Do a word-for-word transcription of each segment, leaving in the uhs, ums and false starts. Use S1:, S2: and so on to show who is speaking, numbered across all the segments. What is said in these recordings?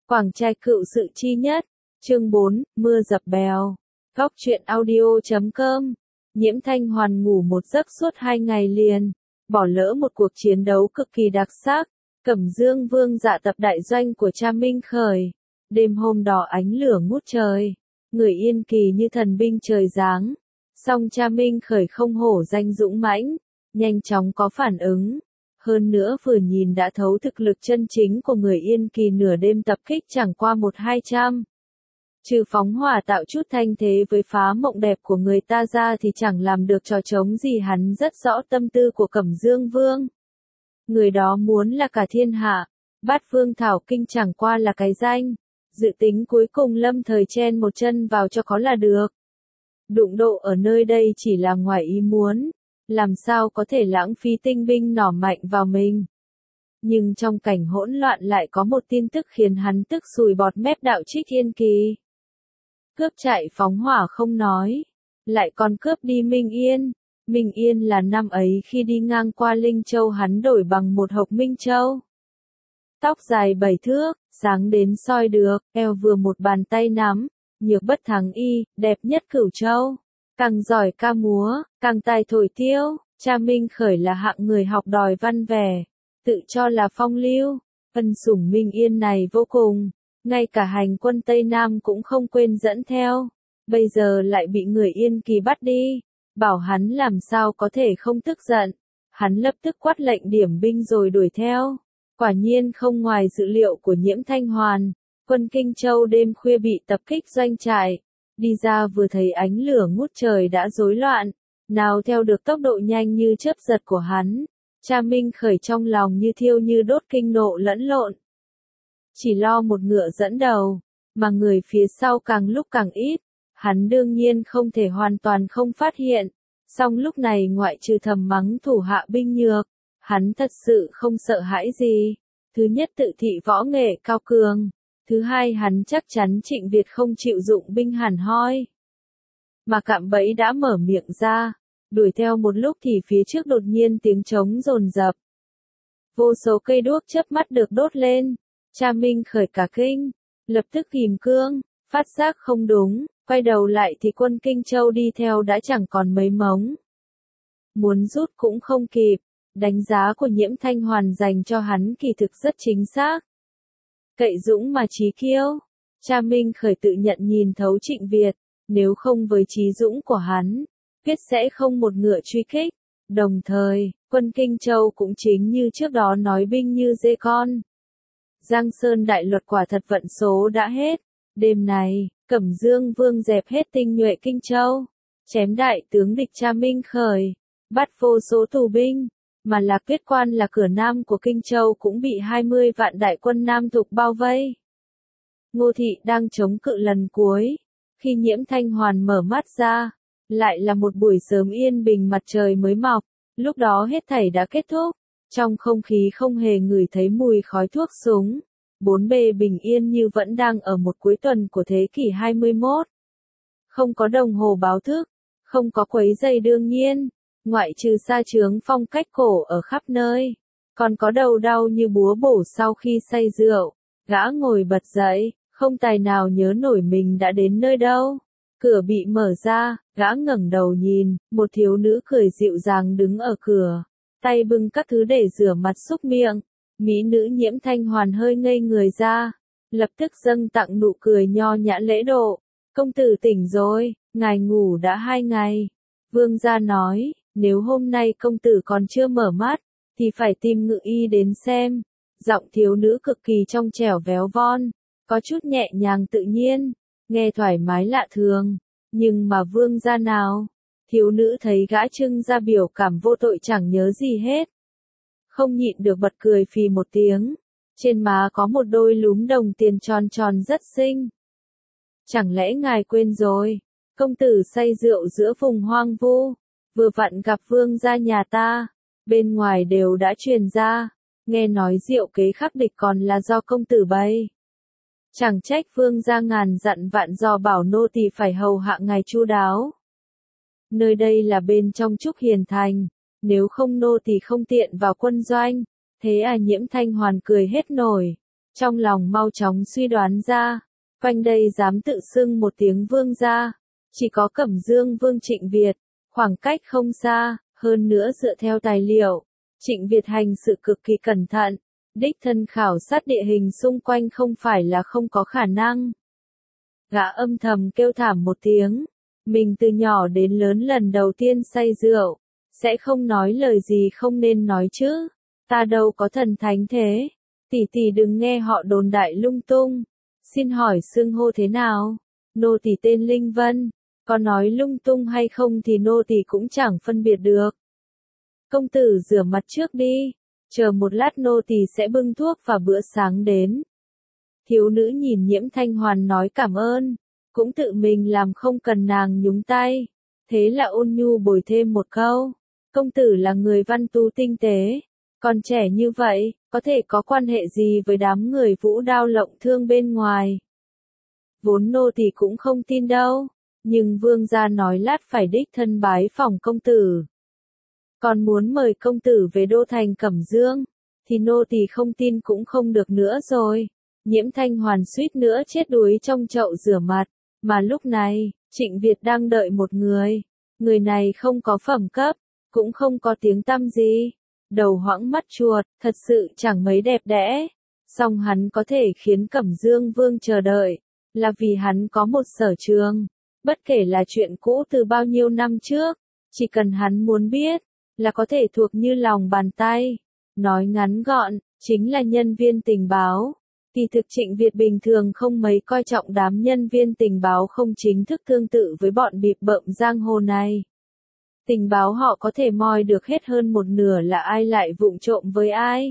S1: Quảng trai cựu sự chi nhất. Chương bốn, mưa dập bèo. Góc truyện audio chấm com. Nhiễm Thanh Hoàn ngủ một giấc suốt hai ngày liền, bỏ lỡ một cuộc chiến đấu cực kỳ đặc sắc. Cẩm Dương Vương dạ tập đại doanh của cha Minh Khởi. Đêm hôm đó ánh lửa ngút trời, người Yên Kỳ như thần binh trời giáng. Song cha Minh Khởi không hổ danh dũng mãnh, nhanh chóng có phản ứng. Hơn nữa vừa nhìn đã thấu thực lực chân chính của người Yên Kỳ, nửa đêm tập kích chẳng qua một hai trăm. Trừ phóng hỏa tạo chút thanh thế với phá mộng đẹp của người ta ra thì chẳng làm được trò trống gì. Hắn rất rõ tâm tư của Cẩm Dương Vương. Người đó muốn là cả thiên hạ, Bát Vương Thảo Kinh chẳng qua là cái danh. Dự tính cuối cùng lâm thời chen một chân vào cho có là được. Đụng độ ở nơi đây chỉ là ngoài ý muốn, làm sao có thể lãng phí tinh binh nỏ mạnh vào mình. Nhưng trong cảnh hỗn loạn lại có một tin tức khiến hắn tức sùi bọt mép. Đạo Trích Yên Kỳ cướp chạy phóng hỏa không nói, lại còn cướp đi Minh Yên. Minh Yên là năm ấy khi đi ngang qua Linh Châu hắn đổi bằng một hộc Minh Châu. Tóc dài bảy thước, sáng đến soi được, eo vừa một bàn tay nắm, nhược bất thắng y, đẹp nhất Cửu Châu. Càng giỏi ca múa, càng tài thổi tiêu. Cha Minh Khởi là hạng người học đòi văn vẻ, tự cho là phong lưu. Ân sủng Minh Yên này vô cùng, ngay cả hành quân Tây Nam cũng không quên dẫn theo. Bây giờ lại bị người Yên Kỳ bắt đi, bảo hắn làm sao có thể không tức giận. Hắn lập tức quát lệnh điểm binh rồi đuổi theo. Quả nhiên không ngoài dự liệu của Nhiễm Thanh Hoàn, quân Kinh Châu đêm khuya bị tập kích doanh trại. Đi ra vừa thấy ánh lửa ngút trời đã rối loạn, nào theo được tốc độ nhanh như chớp giật của hắn. Cha Minh Khởi trong lòng như thiêu như đốt, kinh nộ lẫn lộn. Chỉ lo một ngựa dẫn đầu, mà người phía sau càng lúc càng ít. Hắn đương nhiên không thể hoàn toàn không phát hiện. Song lúc này ngoại trừ thầm mắng thủ hạ binh nhược, hắn thật sự không sợ hãi gì. Thứ nhất, tự thị võ nghệ cao cường. Thứ hai, hắn chắc chắn Trịnh Việt không chịu dụng binh hẳn hoi. Mà cạm bẫy đã mở miệng ra. Đuổi theo một lúc thì phía trước đột nhiên tiếng trống dồn dập. Vô số cây đuốc chớp mắt được đốt lên. Cha Minh Khởi cả kinh, lập tức kìm cương, phát giác không đúng, quay đầu lại thì quân Kinh Châu đi theo đã chẳng còn mấy mống. Muốn rút cũng không kịp. Đánh giá của Nhiễm Thanh Hoàn dành cho hắn kỳ thực rất chính xác. Cậy dũng mà trí kiêu. Cha Minh Khởi tự nhận nhìn thấu Trịnh Việt, nếu không với trí dũng của hắn, quyết sẽ không một ngựa truy kích. Đồng thời, quân Kinh Châu cũng chính như trước đó nói binh như dê con. Giang Sơn đại luật quả thật vận số đã hết. Đêm này, Cẩm Dương Vương dẹp hết tinh nhuệ Kinh Châu, chém đại tướng địch cha Minh Khởi, bắt vô số tù binh. Mà là kết quan là cửa nam của Kinh Châu cũng bị hai mươi vạn đại quân Nam Thục bao vây. Ngô Thị đang chống cự lần cuối. Khi Nhiễm Thanh Hoàn mở mắt ra, lại là một buổi sớm yên bình, mặt trời mới mọc. Lúc đó hết thảy đã kết thúc. Trong không khí không hề ngửi thấy mùi khói thuốc súng. Bốn bề bình yên như vẫn đang ở một cuối tuần của thế kỷ hai mươi mốt. Không có đồng hồ báo thức, không có quấy giày đương nhiên. Ngoại trừ sa chướng phong cách cổ ở khắp nơi, còn có đầu đau như búa bổ sau khi say rượu. Gã ngồi bật dậy, không tài nào nhớ nổi mình đã đến nơi đâu. Cửa bị mở ra, gã ngẩng đầu nhìn, một thiếu nữ cười dịu dàng đứng ở cửa, tay bưng các thứ để rửa mặt súc miệng. Mỹ nữ Nhiễm Thanh Hoàn hơi ngây người ra, lập tức dâng tặng nụ cười nho nhã lễ độ. Công tử tỉnh rồi, ngài ngủ đã hai ngày. Vương gia nói, nếu hôm nay công tử còn chưa mở mắt, thì phải tìm ngự y đến xem. Giọng thiếu nữ cực kỳ trong trẻo véo von, có chút nhẹ nhàng tự nhiên, nghe thoải mái lạ thường. Nhưng mà vương gia nào? Thiếu nữ thấy gã trưng ra biểu cảm vô tội chẳng nhớ gì hết. Không nhịn được bật cười phì một tiếng. Trên má có một đôi lúm đồng tiền tròn tròn rất xinh. Chẳng lẽ ngài quên rồi? Công tử say rượu giữa vùng hoang vu, vừa vặn gặp vương gia nhà ta, bên ngoài đều đã truyền ra, nghe nói rượu kế khắc địch còn là do công tử bày. Chẳng trách vương gia ngàn dặn vạn dò bảo nô tỳ phải hầu hạ ngài chu đáo. Nơi đây là bên trong Trúc Hiền Thành, nếu không nô tỳ không tiện vào quân doanh. Thế à? Nhiễm Thanh Hoàn cười hết nổi, trong lòng mau chóng suy đoán ra, quanh đây dám tự xưng một tiếng vương gia, chỉ có Cẩm Dương Vương Trịnh Việt, khoảng cách không xa, hơn nữa dựa theo tài liệu, Trịnh Việt hành sự cực kỳ cẩn thận, đích thân khảo sát địa hình xung quanh không phải là không có khả năng. Gã âm thầm kêu thảm một tiếng, mình từ nhỏ đến lớn lần đầu tiên say rượu, sẽ không nói lời gì không nên nói chứ, ta đâu có thần thánh thế, tỷ tỷ đừng nghe họ đồn đại lung tung, xin hỏi xưng hô thế nào, nô tỷ tên Linh Vân, có nói lung tung hay không thì nô tỷ cũng chẳng phân biệt được. Công tử rửa mặt trước đi, chờ một lát nô tỷ sẽ bưng thuốc và bữa sáng đến. Thiếu nữ nhìn Nhiễm Thanh Hoàn nói cảm ơn, cũng tự mình làm không cần nàng nhúng tay, thế là ôn nhu bồi thêm một câu, công tử là người văn tú tinh tế, còn trẻ như vậy, có thể có quan hệ gì với đám người vũ đao lộng thương bên ngoài. Vốn nô tỳ cũng không tin đâu, nhưng vương gia nói lát phải đích thân bái phỏng công tử. Còn muốn mời công tử về đô thành Cẩm Dương, thì nô tỳ không tin cũng không được nữa rồi. Nhiễm Thanh Hoàn suýt nữa chết đuối trong chậu rửa mặt, mà lúc này, Trịnh Việt đang đợi một người. Người này không có phẩm cấp, cũng không có tiếng tăm gì. Đầu hoãng mắt chuột, thật sự chẳng mấy đẹp đẽ. Song hắn có thể khiến Cẩm Dương Vương chờ đợi, là vì hắn có một sở trường. Bất kể là chuyện cũ từ bao nhiêu năm trước, chỉ cần hắn muốn biết, là có thể thuộc như lòng bàn tay. Nói ngắn gọn, chính là nhân viên tình báo. Kỳ thực Trịnh Việt bình thường không mấy coi trọng đám nhân viên tình báo không chính thức tương tự với bọn bịp bợm giang hồ này. Tình báo họ có thể moi được hết hơn một nửa là ai lại vụng trộm với ai.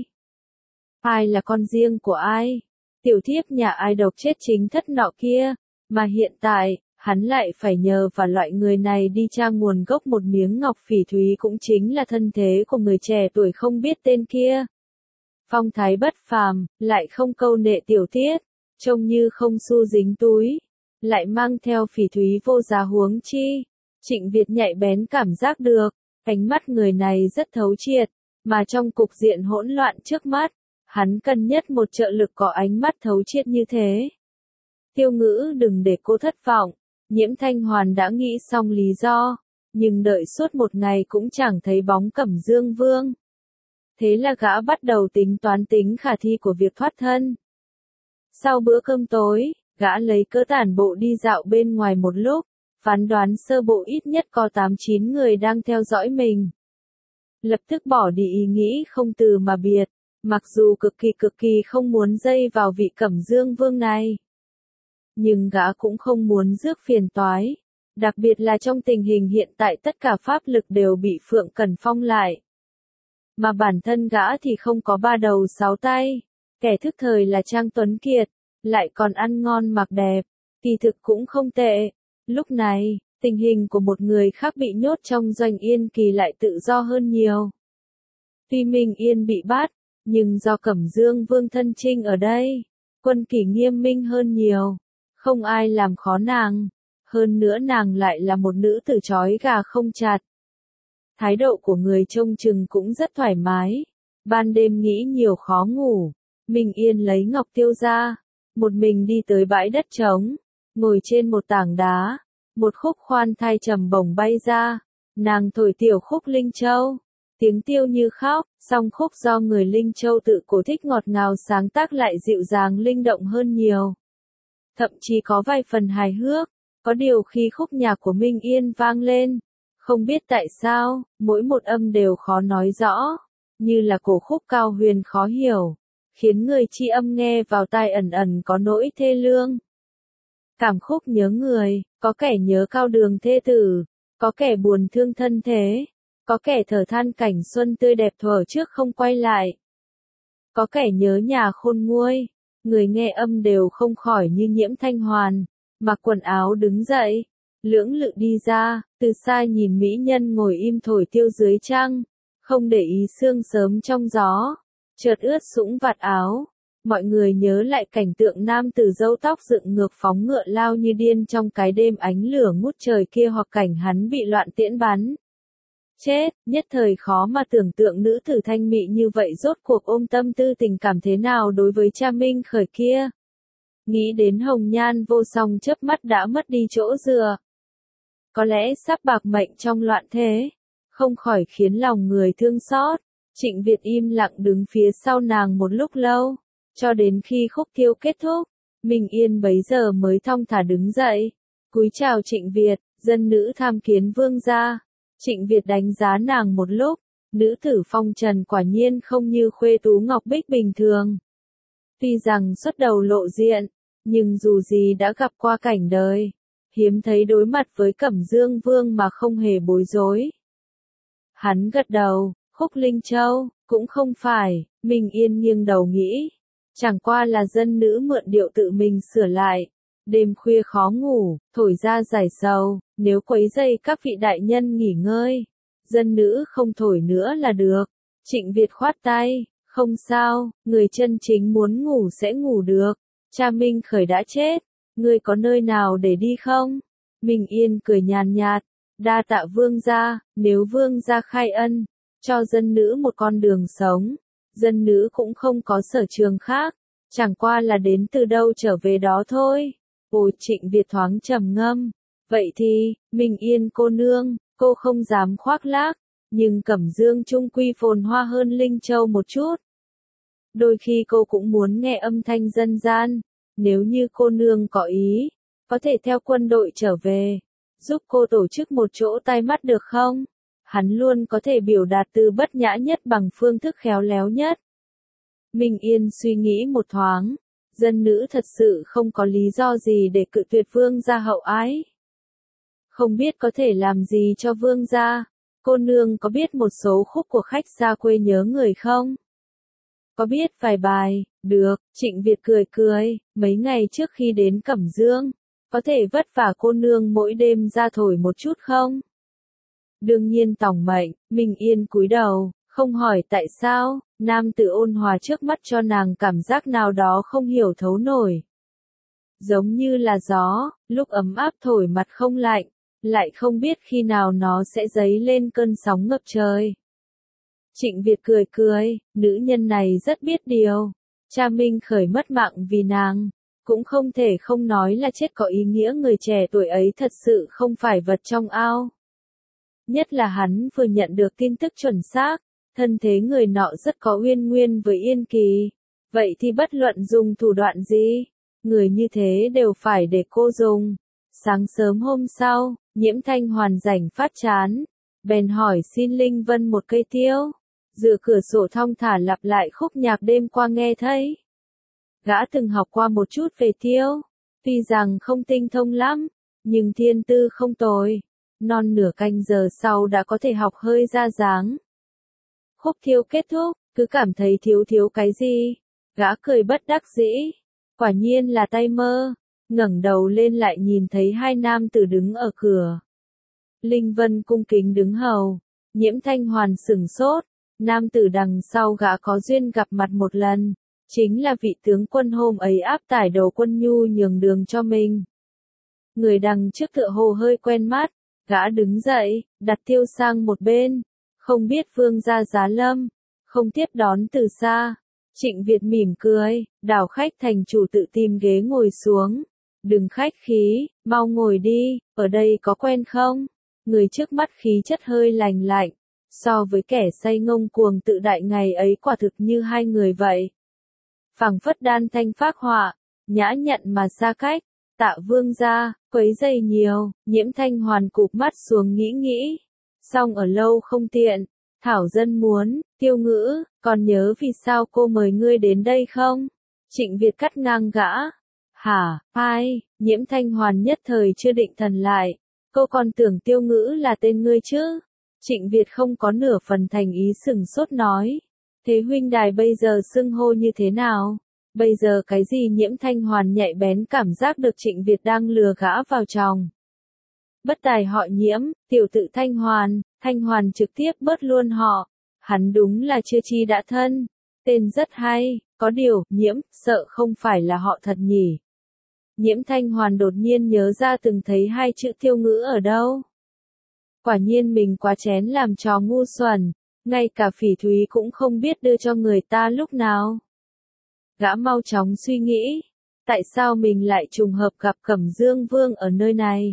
S1: Ai là con riêng của ai. Tiểu thiếp nhà ai độc chết chính thất nọ kia. Mà hiện tại, hắn lại phải nhờ vào loại người này đi tra nguồn gốc một miếng ngọc phỉ thúy cũng chính là thân thế của người trẻ tuổi không biết tên kia. Phong thái bất phàm, lại không câu nệ tiểu tiết, trông như không xu dính túi, lại mang theo phỉ thúy vô giá huống chi. Trịnh Việt nhạy bén cảm giác được, ánh mắt người này rất thấu triệt, mà trong cục diện hỗn loạn trước mắt, hắn cần nhất một trợ lực có ánh mắt thấu triệt như thế. Tiêu Ngữ đừng để cô thất vọng, Nhiễm Thanh Hoàn đã nghĩ xong lý do, nhưng đợi suốt một ngày cũng chẳng thấy bóng Cẩm Dương Vương. Thế là gã bắt đầu tính toán tính khả thi của việc thoát thân. Sau bữa cơm tối, gã lấy cớ tản bộ đi dạo bên ngoài một lúc, phán đoán sơ bộ ít nhất có tám chín người đang theo dõi mình. Lập tức bỏ đi ý nghĩ không từ mà biệt, mặc dù cực kỳ cực kỳ không muốn dây vào vị Cẩm Dương Vương này. Nhưng gã cũng không muốn rước phiền toái, đặc biệt là trong tình hình hiện tại tất cả pháp lực đều bị Phượng Cẩn phong lại. Mà bản thân gã thì không có ba đầu sáu tay, kẻ thức thời là Trang Tuấn Kiệt, lại còn ăn ngon mặc đẹp, kỳ thực cũng không tệ. Lúc này, tình hình của một người khác bị nhốt trong doanh Yên Kỳ lại tự do hơn nhiều. Tuy Minh Yên bị bắt, nhưng do Cẩm Dương Vương thân chinh ở đây, quân kỷ nghiêm minh hơn nhiều, không ai làm khó nàng, hơn nữa nàng lại là một nữ tử trói gà không chặt. Thái độ của người trông chừng cũng rất thoải mái, ban đêm nghĩ nhiều khó ngủ, Minh Yên lấy ngọc tiêu ra, một mình đi tới bãi đất trống, ngồi trên một tảng đá, một khúc khoan thai trầm bổng bay ra, nàng thổi tiểu khúc Linh Châu, tiếng tiêu như khóc, song khúc do người Linh Châu tự cổ thích ngọt ngào sáng tác lại dịu dàng linh động hơn nhiều. Thậm chí có vài phần hài hước, có điều khi khúc nhạc của Minh Yên vang lên, không biết tại sao, mỗi một âm đều khó nói rõ, như là cổ khúc cao huyền khó hiểu, khiến người chi âm nghe vào tai ẩn ẩn có nỗi thê lương. Cảm khúc nhớ người, có kẻ nhớ cao đường thê tử, có kẻ buồn thương thân thế, có kẻ thở than cảnh xuân tươi đẹp thuở trước không quay lại, có kẻ nhớ nhà khôn nguôi, người nghe âm đều không khỏi như Nhiễm Thanh Hoàn, mặc quần áo đứng dậy, lưỡng lự đi ra, từ xa nhìn mỹ nhân ngồi im thổi tiêu dưới trăng, không để ý sương sớm trong gió, chợt ướt sũng vạt áo. Mọi người nhớ lại cảnh tượng nam tử râu tóc dựng ngược phóng ngựa lao như điên trong cái đêm ánh lửa ngút trời kia hoặc cảnh hắn bị loạn tiễn bắn. Chết, nhất thời khó mà tưởng tượng nữ tử thanh mị như vậy rốt cuộc ôm tâm tư tình cảm thế nào đối với cha Minh Khởi kia. Nghĩ đến hồng nhan vô song chớp mắt đã mất đi chỗ dựa. Có lẽ sắp bạc mệnh trong loạn thế, không khỏi khiến lòng người thương xót. Trịnh Việt im lặng đứng phía sau nàng một lúc lâu, cho đến khi khúc thiêu kết thúc, Minh Yên bấy giờ mới thong thả đứng dậy, cúi chào Trịnh Việt, dân nữ tham kiến vương gia. Trịnh Việt đánh giá nàng một lúc, nữ tử phong trần quả nhiên không như khuê tú ngọc bích bình thường. Tuy rằng xuất đầu lộ diện, nhưng dù gì đã gặp qua cảnh đời, hiếm thấy đối mặt với Cẩm Dương Vương mà không hề bối rối. Hắn gật đầu, Khúc Linh Châu, cũng không phải, Minh Yên nghiêng đầu nghĩ, chẳng qua là dân nữ mượn điệu tự mình sửa lại. Đêm khuya khó ngủ, thổi ra giải sầu, nếu quấy rầy các vị đại nhân nghỉ ngơi, dân nữ không thổi nữa là được. Trịnh Việt khoát tay, không sao, người chân chính muốn ngủ sẽ ngủ được. Cha Minh Khởi đã chết, ngươi có nơi nào để đi không? Minh Yên cười nhàn nhạt, đa tạ vương gia, nếu vương gia khai ân, cho dân nữ một con đường sống, dân nữ cũng không có sở trường khác, chẳng qua là đến từ đâu trở về đó thôi. Ôi, Trịnh Việt thoáng trầm ngâm, vậy thì, Minh Yên cô nương, cô không dám khoác lác, nhưng Cẩm Dương trung quy phồn hoa hơn Linh Châu một chút. Đôi khi cô cũng muốn nghe âm thanh dân gian, nếu như cô nương có ý, có thể theo quân đội trở về, giúp cô tổ chức một chỗ tai mắt được không? Hắn luôn có thể biểu đạt từ bất nhã nhất bằng phương thức khéo léo nhất. Minh Yên suy nghĩ một thoáng. Dân nữ thật sự không có lý do gì để cự tuyệt vương gia hậu ái. Không biết có thể làm gì cho vương gia, cô nương có biết một số khúc của khách xa quê nhớ người không? Có biết vài bài, được, Trịnh Việt cười cười, mấy ngày trước khi đến Cẩm Dương, có thể vất vả cô nương mỗi đêm ra thổi một chút không? Đương nhiên tòng mệnh, Minh Yên cúi đầu. Không hỏi tại sao, nam tử ôn hòa trước mắt cho nàng cảm giác nào đó không hiểu thấu nổi. Giống như là gió, lúc ấm áp thổi mặt không lạnh, lại không biết khi nào nó sẽ dấy lên cơn sóng ngập trời. Trịnh Việt cười cười, nữ nhân này rất biết điều. Cha Minh Khởi mất mạng vì nàng, cũng không thể không nói là chết có ý nghĩa người trẻ tuổi ấy thật sự không phải vật trong ao. Nhất là hắn vừa nhận được tin tức chuẩn xác. Thân thế người nọ rất có uyên nguyên với Yên Kỳ. Vậy thì bất luận dùng thủ đoạn gì, người như thế đều phải để cô dùng. Sáng sớm hôm sau, Nhiễm Thanh Hoàn rảnh phát chán, bèn hỏi xin Linh Vân một cây tiêu. Dựa cửa sổ thong thả lặp lại khúc nhạc đêm qua nghe thấy. Gã từng học qua một chút về tiêu, tuy rằng không tinh thông lắm, nhưng thiên tư không tồi. Non nửa canh giờ sau đã có thể học hơi ra dáng. Khúc thiêu kết thúc, cứ cảm thấy thiếu thiếu cái gì. Gã cười bất đắc dĩ. Quả nhiên là tay mơ. Ngẩng đầu lên lại nhìn thấy hai nam tử đứng ở cửa. Linh Vân cung kính đứng hầu. Nhiễm Thanh Hoàn sửng sốt. Nam tử đằng sau gã có duyên gặp mặt một lần. Chính là vị tướng quân hôm ấy áp tải đầu quân nhu nhường đường cho mình. Người đằng trước tựa hồ hơi quen mắt. Gã đứng dậy, đặt tiêu sang một bên. Không biết vương gia giá lâm, không tiếp đón từ xa. Trịnh Việt mỉm cười, đảo khách thành chủ tự tìm ghế ngồi xuống. Đừng khách khí, mau ngồi đi, ở đây có quen không? Người trước mắt khí chất hơi lành lạnh, so với kẻ say ngông cuồng tự đại ngày ấy quả thực như hai người vậy. Phảng phất đan thanh phác họa, nhã nhặn mà xa cách, tạ vương gia, quấy dày nhiều, Nhiễm Thanh Hoàn cụp mắt xuống nghĩ nghĩ. Xong ở lâu không tiện, Thảo dân muốn, Tiêu Ngữ, còn nhớ vì sao cô mời ngươi đến đây không? Trịnh Việt cắt ngang gã. Hả, ai, Nhiễm Thanh Hoàn nhất thời chưa định thần lại. Cô còn tưởng Tiêu Ngữ là tên ngươi chứ? Trịnh Việt không có nửa phần thành ý sừng sốt nói. Thế huynh đài bây giờ xưng hô như thế nào? Bây giờ cái gì Nhiễm Thanh Hoàn nhạy bén cảm giác được Trịnh Việt đang lừa gã vào chồng. Bất tài họ Nhiễm, tiểu tự Thanh Hoàn, Thanh Hoàn trực tiếp bớt luôn họ. Hắn đúng là chưa chi đã thân. Tên rất hay, có điều, Nhiễm, sợ không phải là họ thật nhỉ. Nhiễm Thanh Hoàn đột nhiên nhớ ra từng thấy hai chữ Tiêu Ngữ ở đâu. Quả nhiên mình quá chén làm trò ngu xuẩn, ngay cả Phỉ Thúy cũng không biết đưa cho người ta lúc nào. Gã mau chóng suy nghĩ, tại sao mình lại trùng hợp gặp Cẩm Dương Vương ở nơi này?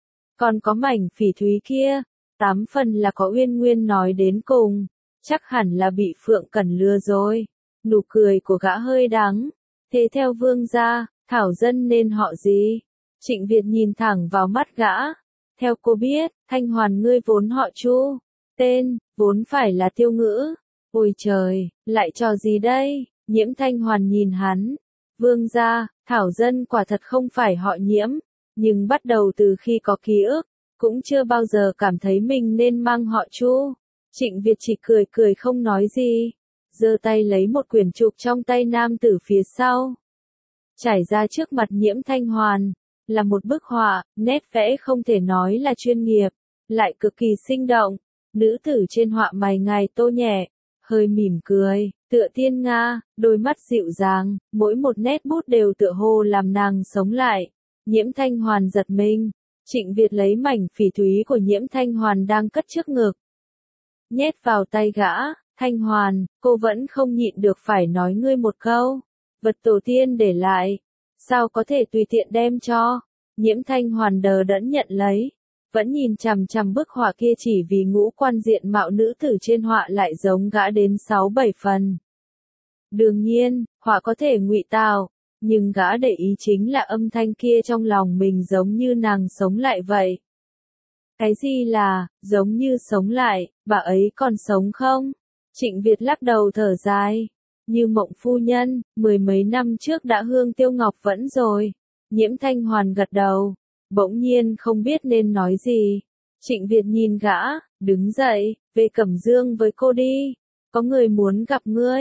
S1: Còn có mảnh Phỉ Thúy kia, tám phần là có uyên nguyên nói đến cùng, chắc hẳn là bị Phượng Cẩn lừa rồi. Nụ cười của gã hơi đắng, thế theo Vương gia, Thảo Dân nên họ gì? Trịnh Việt nhìn thẳng vào mắt gã, theo cô biết, Thanh Hoàn ngươi vốn họ Chu, tên, vốn phải là Tiêu Ngữ. Ôi trời, lại trò gì đây? Nhiễm Thanh Hoàn nhìn hắn, Vương gia, Thảo Dân quả thật không phải họ Nhiễm, nhưng bắt đầu từ khi có ký ức, cũng chưa bao giờ cảm thấy mình nên mang họ Chu. Trịnh Việt chỉ cười cười không nói gì, giơ tay lấy một quyển trục trong tay nam tử phía sau. Trải ra trước mặt Nhiễm Thanh Hoàn, là một bức họa, nét vẽ không thể nói là chuyên nghiệp, lại cực kỳ sinh động. Nữ tử trên họa mày ngài tô nhẹ, hơi mỉm cười, tựa tiên nga, đôi mắt dịu dàng, mỗi một nét bút đều tựa hồ làm nàng sống lại. Nhiễm Thanh Hoàn giật mình, Trịnh Việt lấy mảnh Phỉ Thúy của Nhiễm Thanh Hoàn đang cất trước ngực, nhét vào tay gã. Thanh Hoàn, cô vẫn không nhịn được phải nói ngươi một câu, vật tổ tiên để lại, sao có thể tùy tiện đem cho? Nhiễm Thanh Hoàn đờ đẫn nhận lấy, vẫn nhìn chằm chằm bức họa kia chỉ vì ngũ quan diện mạo nữ tử trên họa lại giống gã đến sáu bảy phần. Đương nhiên, họa có thể ngụy tạo, nhưng gã để ý chính là âm thanh kia trong lòng mình giống như nàng sống lại vậy. Cái gì là, giống như sống lại, bà ấy còn sống không? Trịnh Việt lắc đầu thở dài. Như Mộng phu nhân, mười mấy năm trước đã hương tiêu ngọc vẫn rồi. Nhiễm Thanh Hoàn gật đầu, bỗng nhiên không biết nên nói gì. Trịnh Việt nhìn gã, đứng dậy, về Cẩm Dương với cô đi. Có người muốn gặp ngươi.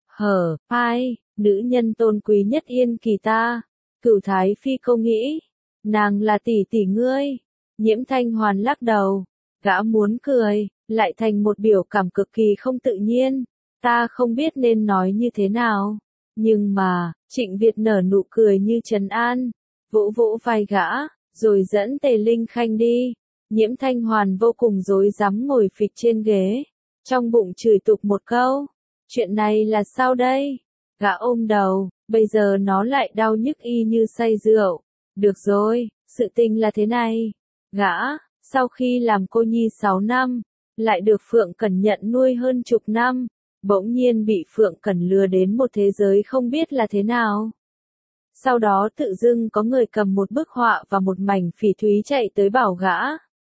S1: Hở, ai, nữ nhân tôn quý nhất Yên Kỳ ta. Cửu Thái Phi cô nghĩ, nàng là tỷ tỷ ngươi. Nhiễm Thanh Hoàn lắc đầu, gã muốn cười, lại thành một biểu cảm cực kỳ không tự nhiên. Ta không biết nên nói như thế nào. Nhưng mà, Trịnh Việt nở nụ cười như trấn an, vỗ vỗ vai gã, rồi dẫn Tề Linh Khanh đi. Nhiễm Thanh Hoàn vô cùng rối rắm ngồi phịch trên ghế, trong bụng chửi tục một câu. Chuyện này là sao đây? Gã ôm đầu, bây giờ nó lại đau nhức y như say rượu. Được rồi, sự tình là thế này. Gã, sau khi làm cô nhi sáu năm, lại được Phượng Cẩn nhận nuôi hơn chục năm, bỗng nhiên bị Phượng Cẩn lừa đến một thế giới không biết là thế nào. Sau đó tự dưng có người cầm một bức họa và một mảnh Phỉ Thúy chạy tới bảo gã.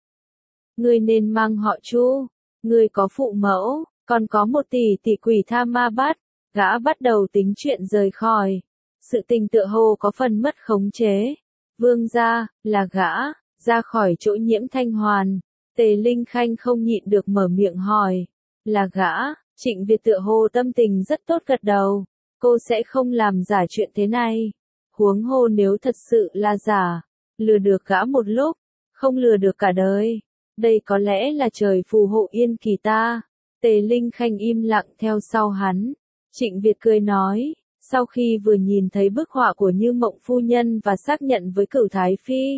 S1: Ngươi nên mang họ Chu, ngươi có phụ mẫu, còn có một tỷ tỷ quỷ tha ma bắt. Gã bắt đầu tính chuyện rời khỏi. Sự tình tựa hồ có phần mất khống chế. Vương gia, là gã, ra khỏi chỗ Nhiễm Thanh Hoàn. Tề Linh Khanh không nhịn được mở miệng hỏi. Là gã, Trịnh Việt tựa hồ tâm tình rất tốt gật đầu. Cô sẽ không làm giả chuyện thế này. Huống hồ nếu thật sự là giả, lừa được gã một lúc, không lừa được cả đời. Đây có lẽ là trời phù hộ Yên Kỳ ta. Tề Linh Khanh im lặng theo sau hắn. Trịnh Việt cười nói, sau khi vừa nhìn thấy bức họa của Như Mộng phu nhân và xác nhận với Cửu Thái Phi,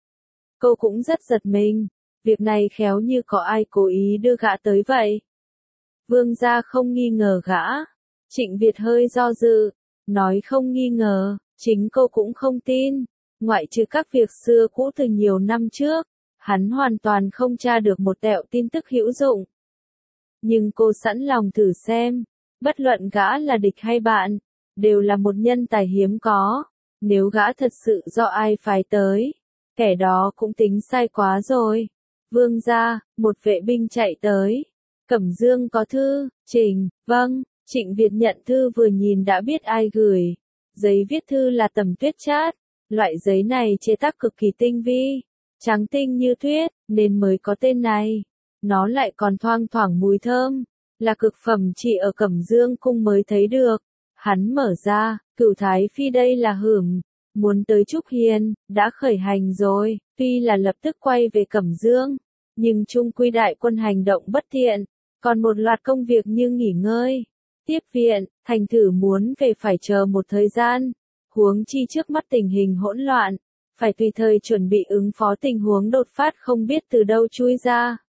S1: cô cũng rất giật mình. Việc này khéo như có ai cố ý đưa gã tới vậy. Vương gia không nghi ngờ gã. Trịnh Việt hơi do dự, nói không nghi ngờ, chính cô cũng không tin. Ngoại trừ các việc xưa cũ từ nhiều năm trước, hắn hoàn toàn không tra được một tẹo tin tức hữu dụng. Nhưng cô sẵn lòng thử xem, bất luận gã là địch hay bạn, đều là một nhân tài hiếm có. Nếu gã thật sự do ai phái tới, kẻ đó cũng tính sai quá rồi. Vương gia, một vệ binh chạy tới. Cẩm Dương có thư, Trình, vâng. Trịnh Việt nhận thư vừa nhìn đã biết ai gửi. Giấy viết thư là tầm tuyết chát. Loại giấy này chế tác cực kỳ tinh vi, trắng tinh như tuyết, nên mới có tên này. Nó lại còn thoang thoảng mùi thơm, là cực phẩm chỉ ở Cẩm Dương cung mới thấy được. Hắn mở ra, Cửu Thái Phi đây là hửm, muốn tới Trúc Hiền, đã khởi hành rồi, tuy là lập tức quay về Cẩm Dương, nhưng chung quy đại quân hành động bất thiện, còn một loạt công việc như nghỉ ngơi, tiếp viện, thành thử muốn về phải chờ một thời gian, huống chi trước mắt tình hình hỗn loạn, phải tùy thời chuẩn bị ứng phó tình huống đột phát không biết từ đâu chui ra.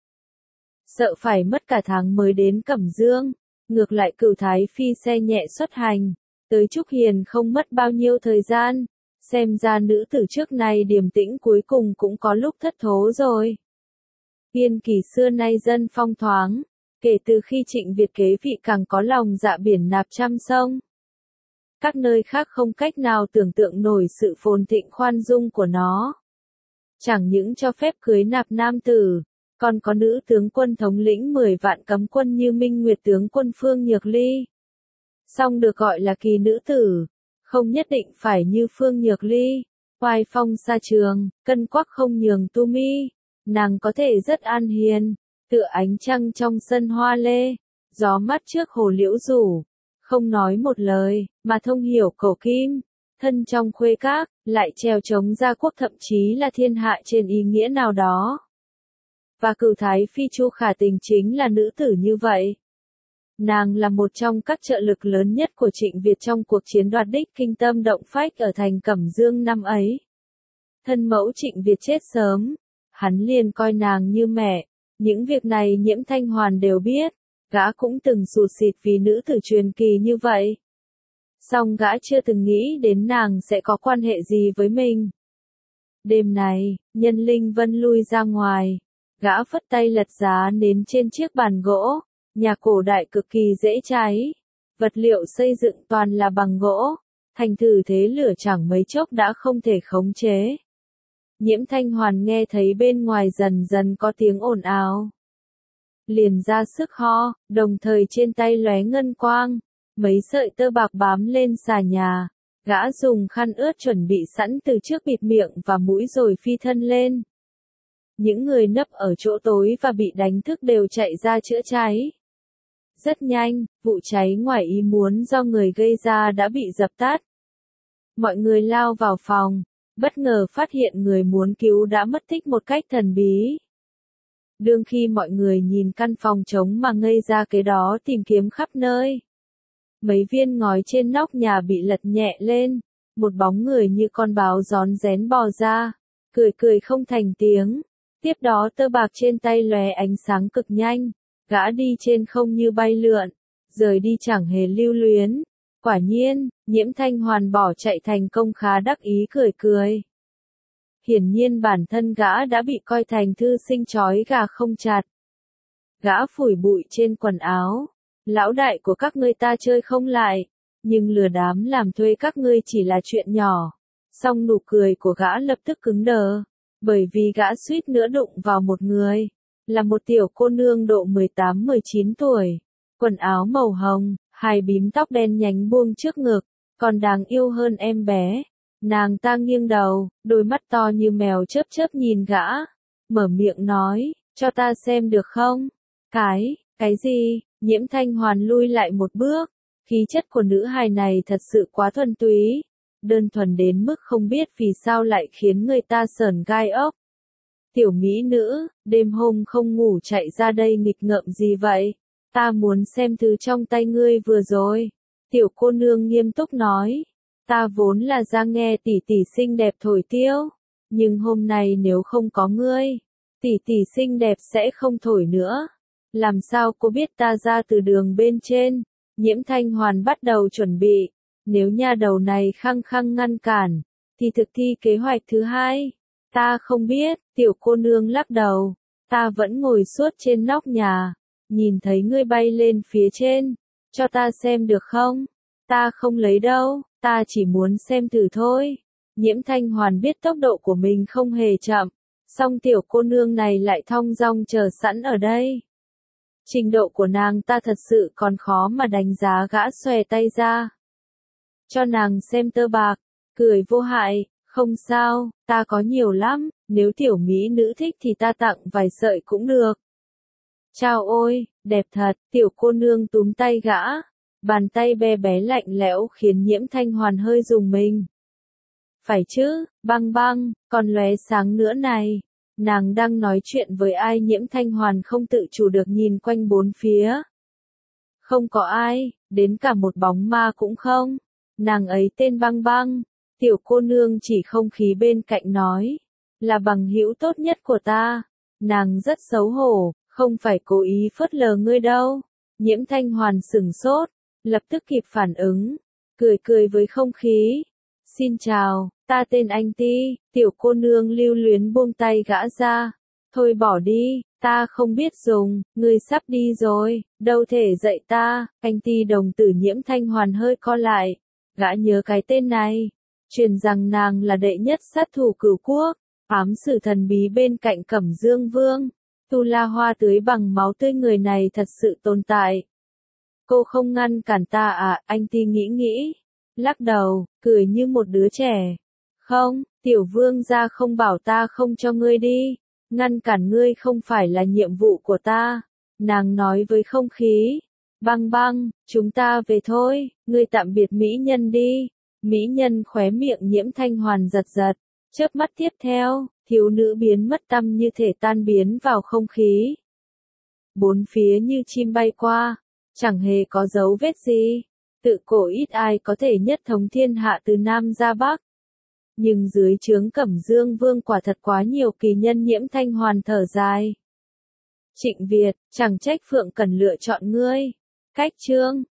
S1: sợ phải mất cả tháng mới đến Cẩm Dương. Ngược lại Cửu Thái Phi xe nhẹ xuất hành, tới Trúc Hiền không mất bao nhiêu thời gian, xem ra nữ tử trước này điềm tĩnh cuối cùng cũng có lúc thất thố rồi. Yên Kỳ xưa nay dân phong thoáng, kể từ khi Trịnh Việt kế vị càng có lòng dạ biển nạp trăm sông. Các nơi khác không cách nào tưởng tượng nổi sự phồn thịnh khoan dung của nó. Chẳng những cho phép cưới nạp nam tử, còn có nữ tướng quân thống lĩnh mười vạn cấm quân như Minh Nguyệt tướng quân Phương Nhược Ly. Song được gọi là kỳ nữ tử, không nhất định phải như Phương Nhược Ly, oai phong xa trường, cân quắc không nhường tu mi. Nàng có thể rất an hiền, tựa ánh trăng trong sân hoa lê, gió mát trước hồ liễu rủ, không nói một lời, mà thông hiểu cổ kim, thân trong khuê các, lại treo chống gia quốc thậm chí là thiên hạ trên ý nghĩa nào đó. Và Cửu Thái Phi Chu Khả Tình chính là nữ tử như vậy. Nàng là một trong các trợ lực lớn nhất của Trịnh Việt trong cuộc chiến đoạt đích kinh tâm động phách ở thành Cẩm Dương năm ấy. Thân mẫu Trịnh Việt chết sớm, hắn liền coi nàng như mẹ, những việc này Nhiễm Thanh Hoàn đều biết, gã cũng từng sụt sịt vì nữ tử truyền kỳ như vậy. Song gã chưa từng nghĩ đến nàng sẽ có quan hệ gì với mình. Đêm này, Nhân Linh Vân lui ra ngoài, gã phất tay lật giá nến trên chiếc bàn gỗ, nhà cổ đại cực kỳ dễ cháy, vật liệu xây dựng toàn là bằng gỗ, thành thử thế lửa chẳng mấy chốc đã không thể khống chế. Nhiễm Thanh Hoàn nghe thấy bên ngoài dần dần có tiếng ồn ào, liền ra sức ho, đồng thời trên tay lóe ngân quang, mấy sợi tơ bạc bám lên xà nhà, gã dùng khăn ướt chuẩn bị sẵn từ trước bịt miệng và mũi rồi phi thân lên. Những người nấp ở chỗ tối và bị đánh thức đều chạy ra chữa cháy. Rất nhanh, vụ cháy ngoài ý muốn do người gây ra đã bị dập tắt. Mọi người lao vào phòng, bất ngờ phát hiện người muốn cứu đã mất tích một cách thần bí. Đương khi mọi người nhìn căn phòng trống mà ngây ra kế đó tìm kiếm khắp nơi. Mấy viên ngói trên nóc nhà bị lật nhẹ lên, một bóng người như con báo rón rén bò ra, cười cười không thành tiếng. Tiếp đó tơ bạc trên tay lóe ánh sáng cực nhanh, gã đi trên không như bay lượn, rời đi chẳng hề lưu luyến. Quả nhiên, Nhiễm Thanh Hoàn bỏ chạy thành công khá đắc ý cười cười. Hiển nhiên bản thân gã đã bị coi thành thư sinh trói gà không chặt. Gã phủi bụi trên quần áo. Lão đại của các ngươi ta chơi không lại, nhưng lừa đám làm thuê các ngươi chỉ là chuyện nhỏ. Song nụ cười của gã lập tức cứng đờ, bởi vì gã suýt nữa đụng vào một người, là một tiểu cô nương độ mười tám mười chín tuổi, quần áo màu hồng, hai bím tóc đen nhánh buông trước ngực, còn đáng yêu hơn em bé. Nàng ta nghiêng đầu, đôi mắt to như mèo chớp chớp nhìn gã, mở miệng nói, cho ta xem được không? Cái, cái gì? Nhiễm Thanh Hoàn lui lại một bước, khí chất của nữ hài này thật sự quá thuần túy, đơn thuần đến mức không biết vì sao lại khiến người ta sởn gai ốc. Tiểu mỹ nữ, đêm hôm không ngủ chạy ra đây nghịch ngợm gì vậy? Ta muốn xem thứ trong tay ngươi vừa rồi. Tiểu cô nương nghiêm túc nói, ta vốn là ra nghe tỷ tỷ xinh đẹp thổi tiêu, nhưng hôm nay nếu không có ngươi, tỷ tỷ xinh đẹp sẽ không thổi nữa. Làm sao cô biết ta ra từ đường bên trên? Nhiễm Thanh Hoàn bắt đầu chuẩn bị, nếu nha đầu này khăng khăng ngăn cản, thì thực thi kế hoạch thứ hai. Ta không biết, tiểu cô nương lắc đầu, ta vẫn ngồi suốt trên nóc nhà, nhìn thấy ngươi bay lên phía trên, cho ta xem được không? Ta không lấy đâu, ta chỉ muốn xem thử thôi. Nhiễm Thanh Hoàn biết tốc độ của mình không hề chậm, song tiểu cô nương này lại thong dong chờ sẵn ở đây. Trình độ của nàng ta thật sự còn khó mà đánh giá. Gã xòe tay ra, cho nàng xem tơ bạc, cười vô hại, không sao, ta có nhiều lắm, nếu tiểu mỹ nữ thích thì ta tặng vài sợi cũng được. Chao ôi, đẹp thật, tiểu cô nương túm tay gã, bàn tay bé bé lạnh lẽo khiến Nhiễm Thanh Hoàn hơi rùng mình. Phải chứ, băng băng, còn lóe sáng nữa này. Nàng đang nói chuyện với ai? Nhiễm Thanh Hoàn không tự chủ được nhìn quanh bốn phía. Không có ai, đến cả một bóng ma cũng không. Nàng ấy tên Băng Băng. Tiểu cô nương chỉ không khí bên cạnh nói, là bằng hữu tốt nhất của ta. Nàng rất xấu hổ, Không phải cố ý phớt lờ ngươi đâu. Nhiễm Thanh Hoàn sửng sốt, lập tức kịp phản ứng, cười cười với không khí. Xin chào, ta tên Anh Ti, tiểu cô nương lưu luyến buông tay gã ra. Thôi bỏ đi, ta không biết dùng, ngươi sắp đi rồi, đâu thể dạy ta. Anh Ti đồng tử Nhiễm Thanh Hoàn hơi co lại, gã nhớ cái tên này, truyền rằng nàng là đệ nhất sát thủ cửu quốc, ám sử thần bí bên cạnh Cẩm Dương Vương. Tu La Hoa tưới bằng máu tươi người này thật sự tồn tại. Cô không ngăn cản ta à? Anh Ti nghĩ nghĩ, lắc đầu, cười như một đứa trẻ. Không, tiểu vương gia không bảo ta không cho ngươi đi. Ngăn cản ngươi không phải là nhiệm vụ của ta. Nàng nói với không khí. Băng băng, chúng ta về thôi, ngươi tạm biệt mỹ nhân đi. Mỹ nhân khóe miệng Nhiễm Thanh Hoàn giật giật. Chớp mắt tiếp theo, thiếu nữ biến mất tăm như thể tan biến vào không khí. Bốn phía như chim bay qua, chẳng hề có dấu vết gì. Tự cổ ít ai có thể nhất thống thiên hạ từ Nam ra Bắc. Nhưng dưới trướng Cẩm Dương Vương quả thật quá nhiều kỳ nhân. Nhiễm Thanh Hoàn thở dài. Trịnh Việt, chẳng trách Phượng Cẩn lựa chọn ngươi. Cách chương